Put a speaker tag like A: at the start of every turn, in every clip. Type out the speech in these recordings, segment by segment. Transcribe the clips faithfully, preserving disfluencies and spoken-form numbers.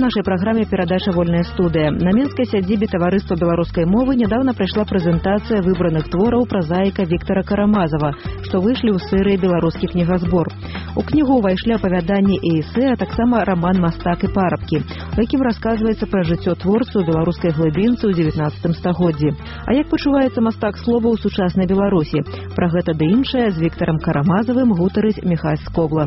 A: нашай праграме перадача «Вольная студыя». На Менскай сядзібе таварыства беларускай мовы нядаўна прайшла прэзентацыя выбраных твораў празаіка Віктара Карамазава, што выйшлі ў серыі «Беларускі кнігазбор». У кнігу ўвайшлі апавяданні і эсэ, а таксама раман «Мастак і парабкі», у якім расказваецца пра жыццё творцы ў беларускай глыбінцы ў дзевятнаццатым стагоддзі. А як пачуваецца мастак слова ў сучаснай Беларусі? Пра гэта ды іншае з Віктарам Карамазавым гутарыць Міхась Скобла.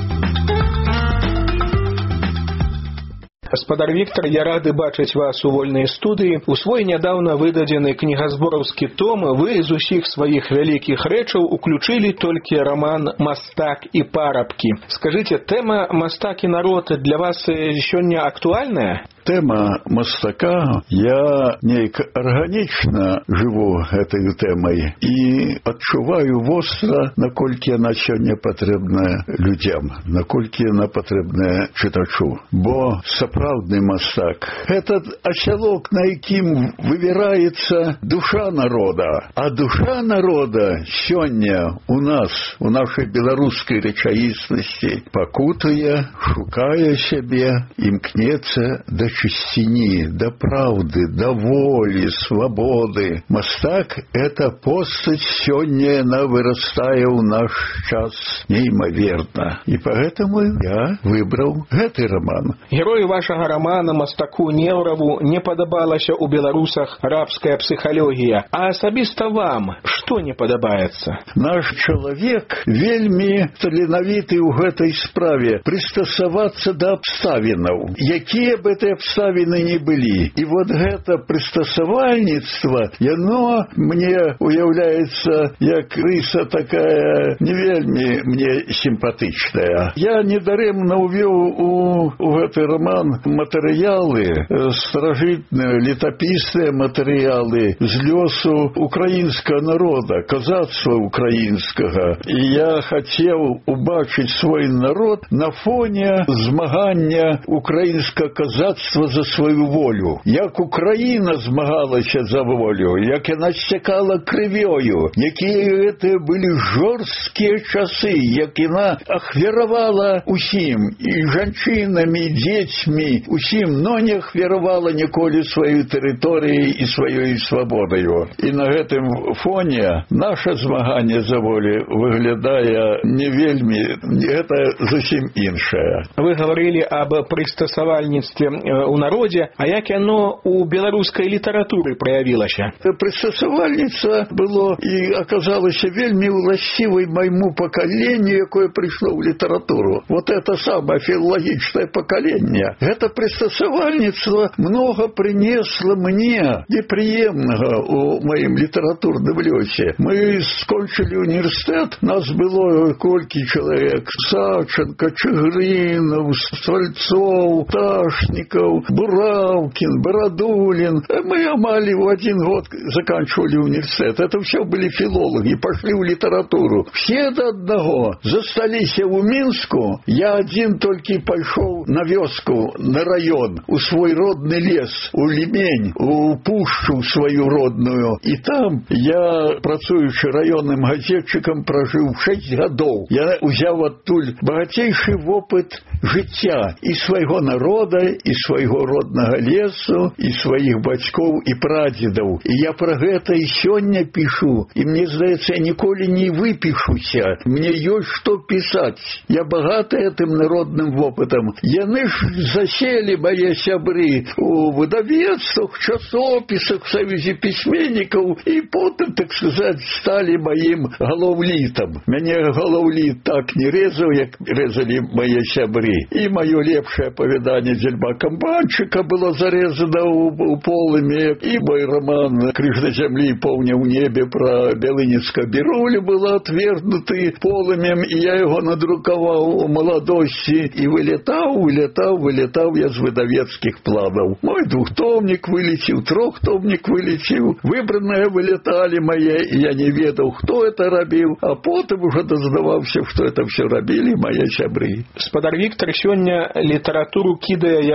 B: Гаспадар Віктар, я рады бачыць вас у вольнай студыі. У свой нядаўна выдадзены кнігазбораўскі том вы з усіх сваіх вялікіх рэчаў уключылі толькі раман «Мастак і парабкі». Скажыце, тэма «Мастак і народ» для вас сёння актуальная?
C: Тема мастака, я нейк арганічна жыву гэтай тэмай і адчуваю востра, наколькі яна сёння патрэбная людзям, наколькі яна патрэбная чытачу. Бо сапраўдны мастак – гэта асялок, на якім вывіраецца душа народа. А душа народа сёння у нас, у нашай беларускай рэчаіснасці, пакутуе, шукае сябе, імкнецца да чысціні, да праўды, да волі, свабоды. Мастак – это постаць сёння, яна вырастае ў наш час неймаверна. І поэтому я выбраў гэты раман.
B: Герою вашага рамана мастаку Неўраву не падабалася ў беларусах рабская псіхалогія. А асабіста вам што не падабаецца?
C: Наш чалавек вельмі таленавіты ў гэтай справе прыстасавацца да абставінаў, якія б гэтыя абставіны не былі. І вот гэта прыстасавальніцтва, яно мне уяўляецца як рыса такая не вельмі мне сімпатычная. Я недарэмна ўвёў у, у гэты раман матэрыялы, старажытныя летапісныя матэрыялы з лёсу украінскага народа, казацтва украінскага. І я хацеў убачыць свой народ на фоне змагання украінскага казацтва за свою волю. Як Украіна змагалася за волю, як яна сцякала крывёю, якія гэта былі жорсткія часы, як яна ахвяравала усім, і жанчынамі, і дзецьмі, усім, но не ахвяравала ніколі сваёй тэрыторыяй і сваёй свабодаю. І на гэтым фоне наша змаганне за волю выглядае не вельмі, гэта зусім іншае.
B: Вы гаварылі аб прыстасавальніцтве у народзе, а як яно у беларускай літаратуры праявілася?
C: Прыстасавальніцтва было і аказалася вельмі ўласцівай майму пакаленню, якое прыйшло ў літаратуру. Вот это самае філалагічнае пакаленне. Гэта прыстасавальніцтва многа прынесла мне непрыемнага ў маім літаратурным лёсе. Мы скончылі універсітэт, нас было колькі чалавек: Саченко, Чыгрынаў, Стральцоў, Ташнікаў, Бураўкін, Барадулін. Мы амаль в один год заканчивали университет. Это все были филологи, пошли в литературу. Все до одного застались в Минску. Я один только пошел на вёску, на район, у свой родный лес, у Лемень, у пушчу свою родную. И там я, працуючи районным газетчиком, прожил шесть годов. Я взял оттуль багатейший опыт жыцця і свайго народа, і свайго роднага лесу, і сваіх бацькоў і прадзедаў. І я пра гэта і сёння пішу. І мне здаецца, я ніколі не выпішуся. Мне ёсць што пісаць. Я багаты гэтым народным вопытам. Яны ж заселі, мае сябры, у выдавецтвах, часопісах, саюзе пісьменнікаў, і потым, так сказаць, сталі маім галаўлітам. Мяне галаўліт так не рэзаў, як рэзалі мае сябры. І маё лепшае апавяданне Дзельба Камбанчыка было зарезана ў, ў полымі, і мой роман «Крыж на зямлі, поўня ў небе» пра Бялыніцкага Бірулю был отвергнуты полымем, і я яго надрукаваў у маладосці, і вылетаў, вылетаў, вылетаў я з выдавецкіх планаў. Мой двухтомнік вылеціў, трохтомнік вылеціў, выбраныя вылеталі мае, і я не ведаў, хто это рабіў, а потым ужо дазнаваўся, што это все рабілі мае сябры.
B: Гаспадар Віктар, сёння літаратуру кідае як трэс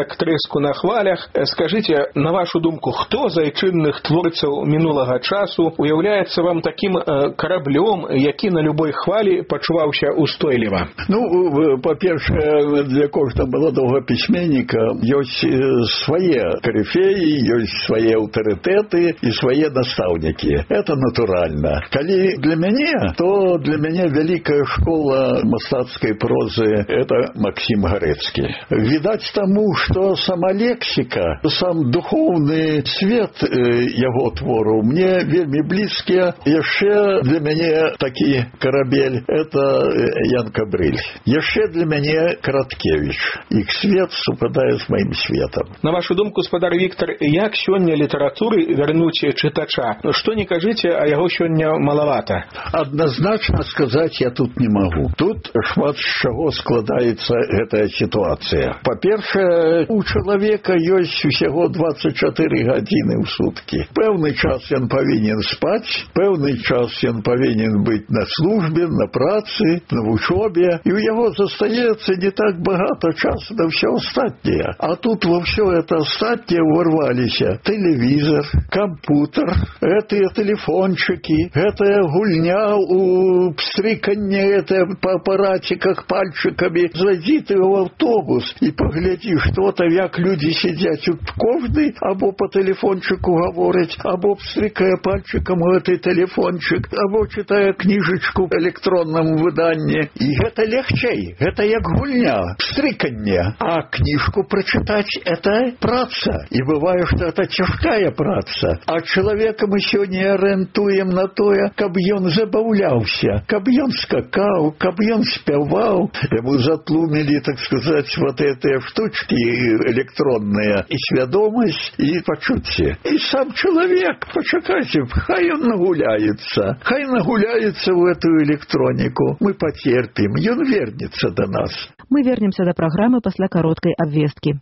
B: Мінску на хвалях. Скажите, на вашу думку, хто з айчынных творцаў мінулага часу уяўляецца вам таким кораблем, які на любой хвалі пачуваўся устойліва?
C: Ну, по-першае, для кожнага маладога пісьменніка ёсць свае карифеі, ёсць свае аўтарытэты і свае настаўнікі. Это натуральна. Калі для мяне, то для мяне вялікая школа мастацкай прозы — это Максим Гарэцкі. Відаць таму, што сама лексіка, сам духоўны свет яго твору мне вельмі блізкія. Яшчэ для мяне такі карабель — это Ян Кабрыль. Яшчэ для мяне Караткевіч. Іх свет супадае з маім светам.
B: На вашу думку, спадар Віктор, як сёння літаратуры вярнуць чытача? Што не кажыце, а яго сёння малавата?
C: Адназначна сказаць я тут не магу. Тут шмат з чаго складаецца гэтая сітуацыя. Па-першае, у чалавека ёсць усяго дваццаць чатыры гадзіны ў суткі. Пэўны час ён павінен спаць, пэўны час ён павінен быць на службе, на працы, на вучобе, і ў яго застаецца не так багата часу на ўсё астатняе. А тут во ўсё это астатняе ўварваліся тэлевізор, кампутер, гэтыя тэлефончыкі, гэтая гульня у пстрыканне, гэта па апаратчыках пальчыкамі. Зайдзі ты ў аўтобус і паглядзі, што там, як людзі сядзяць у кожны, або па тэлефончыку гавораць, або пстрыкае пальчыкам у гэты тэлефончык, або чытае кніжачку ў электронным выданні. І гэта легчэй, гэта як гульня, пстрыканне. А кніжку прачытаць — это праца. І бывае, што это цяжкая праца. А чалавека мы сёння арыентуем на тое, каб ён забаўляўся, каб ён скакаў, каб ён спяваў. Яму затлумілі, так сказаць, вот этыя штучки электронныя, і свядомасць, і пачуцці. І сам чалавек, пачакайце, хай ён нагуляецца, хай нагуляецца ў эту электроніку. Мы пацерпім, ён вернецца да нас.
A: Мы вернемся до программы пасля кароткай абвесткі.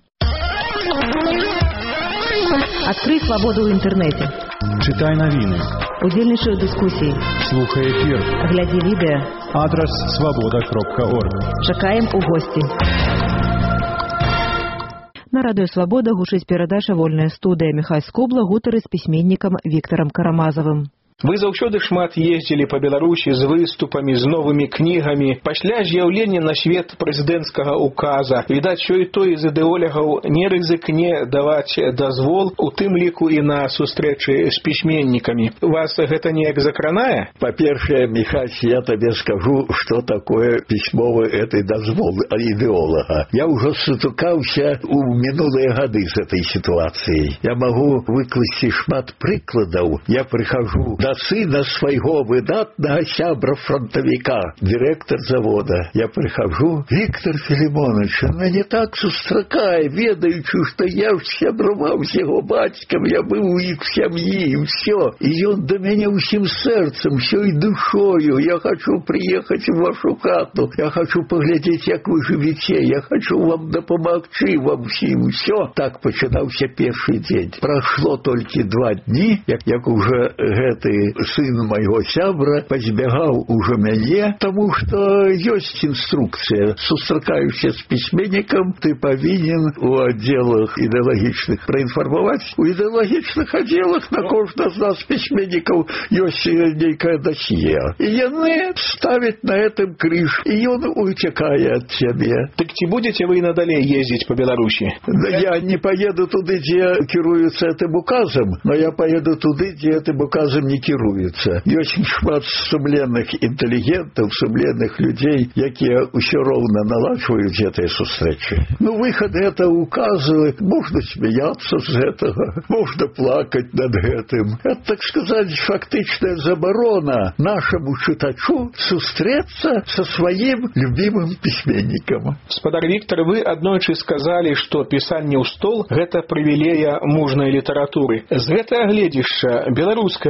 A: Адкрый свабоду ў інтэрнэце.
D: Чытай навіны.
A: Удзельнічай у дыскусіі.
D: Слухай эфір.
A: Глядзі відэа.
D: Адрас свабода кропка орг.
A: Чакаем у госці. На радыё «Свабода» гучыць перадача «Вольная студыя». Міхай Скобла гутары з пісьменнікам Віктарам Карамазавым.
B: Вы заўсёды шмат ездзілі па Беларусі з выступамі, з новымі кнігамі. Пасля з'яўлення на свет прэзідэнцкага указа, відаць, що і той з ідэолягаў не рызыкне даваць дазвол, у тым ліку і на сустрэчы з пісьменнікамі. Вас гэта неяк закранае?
C: Па-першае, Міхась, я табе скажу, што такое пісьмовы этой дазвол ідэолага. Я ўжо сутыкаўся ў мінулыя гады з этой сітуацыяй. Я магу выкласці шмат прыкладаў. Я прыхажу да сына свайго выдатнага сябра-фронтавіка, дырэктар завода. Я прыхажу: Віктор Філімонович, он мяне так сустракае, ведаючы, што я сябраваў з яго бацькам, я быў у іх сям'і, і ўсё. І ён да мяне ўсім сэрцам, ўсёй душою: я хочу прыехаць у вашу хату, я хочу паглядзець, як вы жывіце, я хочу вам дапамагчы вам усім. Усё. Так пачынаўся першы дзень. Прайшло толькі два дні, як, як уже гэты сын майго сябра пазбягаў ужо мяне, таму што ёсць інструкцыя. Сустракаючыся з пісьменнікам, ты павінен у аддзелах ідэалагічных праінфармаваць. У ідэалагічных аддзелах на кожнага з нас пісьменнікаў ёсць нейкае дасье. І яны ставяць на гэтым крыж, і ён уцякае ад цябе.
B: Так ці будзеце вы надалей ездзіць па Беларусі?
C: Я не поеду туды, дзе кіруюцца гэтым указам, но я поеду туды, дзе гэтым указам не кіруюцца. Ёсць шмат сумленных інтэлігентаў, сумленных людзей, якія ўсё роўна наладжваюць гэтыя сустрэчы. Ну, выхад гэта указы, можна смяяцца з гэтага, можна плакаць над гэтым. Это, так сказаць, фактычная забарона нашаму чытачу сустрэцца са сваім любімым пісьменнікам.
B: Спадар Віктор, вы аднойчы сказалі, што пісанне ў стол — гэта прывілея мужнай літаратуры. З гэтага гледзішча беларуская літаратура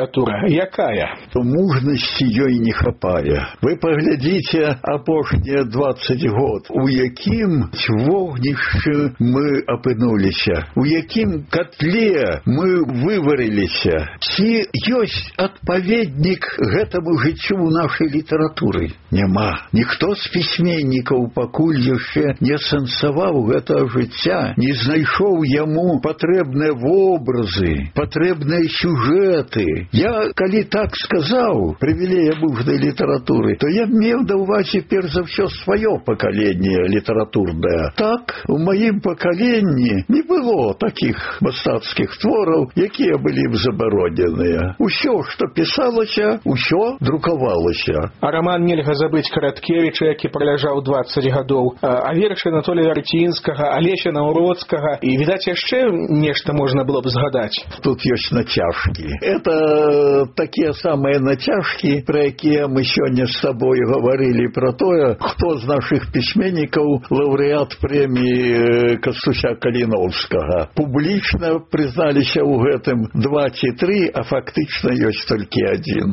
B: літаратура якая?
C: Мужнасці ёй не хапае. Вы паглядзіце апошнія дваццаць год, у якім вогнішчы мы апынуліся, у якім котле мы выварыліся. Ці ёсць адпаведнік гэтаму жыццю ў нашай літаратуры? Няма. Ніхто з пісьменнікаў пакуль яшчэ не сэнсаваў гэтага жыцця, не знайшоў яму патрэбныя вобразы, патрэбныя сюжэты. Я, калі так сказаў, прывілея мужнай літаратуры, то я меў да ўвазе перш за ўсё сваё пакаленне літаратурнае. Так, у маім пакаленні не было такіх мастацкіх твораў, якія былі б забароненыя. Усё, што пісалася, усё друкавалася.
B: А роман нельга забыць Караткевіча, які праляжаў дваццаць гадоў, а вершы Анатолія Вярцінскага, Алеся Наўродскага, і, відаць, яшчэ нешта можна было б згадаць.
C: Тут ёсць нацяжкі. Это такія самыя нацяжкі, пра якія мы сёння з табой гаварылі, пра тое, хто з нашых пісьменнікаў лаўрэат прэміі Кастуся Каліноўскага. Публічна прызналіся ў гэтым два ці тры, а фактычна ёсць толькі адзін.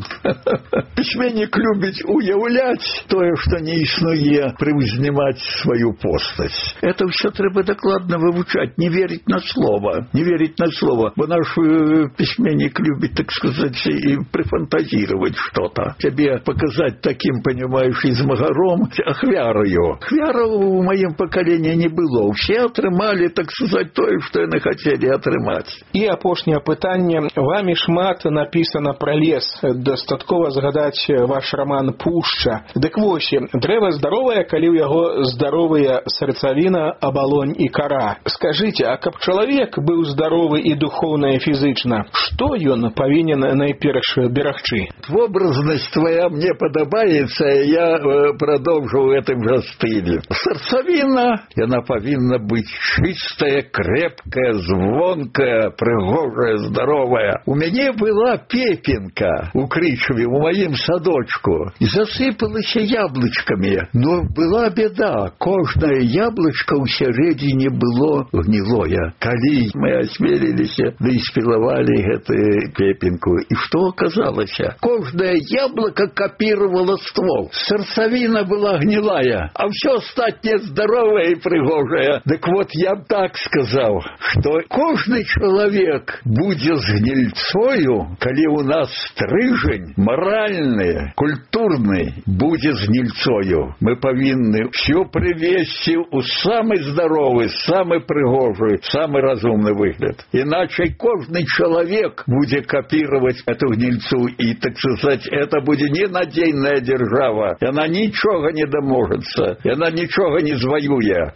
C: Пісьменнік любіць уяўляць тое, што не існуе, прыўзнімаць сваю постаць. Это ўсё трэба дакладна вывучаць, не верыць на слова, не верыць на слова, бо наш письменник любит, так сказать, и прифантазировать что-то. Тебе показать таким, понимаешь, измагаром, ахвярою. Ахвяра в моем поколении не было. Все атрымали, так сказать, то, что они хотели атрымаць.
B: И апошняе пытанне. Вами шмат написано про лес. Дастаткова згадаць ваш роман «Пушча». Дык вось, дрэва здаровае, калі ў яго здаровыя сэрцавіна, абалонь і кара. Скажите, а каб чалавек быў здаровы і духоўна і фізычна, што ён павінен найперш берагчы?
C: Вобразнасць твоя мне падабаецца, я э, продолжу в этом же стиле. Сэрцавіна, яна павінна быць чыстая, крепкая, звонкая, прыгожая, здоровая. У мяне была пепенка у Крычаве, у маім садочку, і засыпалася яблычкамі. Но была беда, кожнае яблычко ў сярэдзіне было гнілое. Калі мы асмеліліся, да і спілавалі гэтую пепенку. І што аказалася? Кожнае яблоко копировало ствол. Сэрцавіна была гнилая, а все астатняе здоровое и прыгожее. Так вот, я так сказал, что кожны человек будет с гнильцою, коли у нас стрыжень моральный, культурный будет с гнильцою. Мы повинны все привести у самый здоровый, самый прыгожий, самый разумный выгляд. Иначе кожный человек будет копировать эту гнильцу, и, так сказать, это будет ненадейная держава. И она ничего не доможется, и она ничего не звоюе.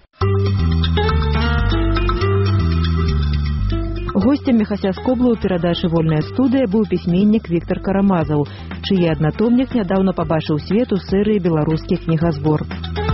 A: Гостем Міхася Скобла ў перадачы «Вольная студыя» быў пісьменнік Віктар Карамазаў, чыі аднатомнік нядаўна пабачыў свет у серыі «Беларускі кнігазбор».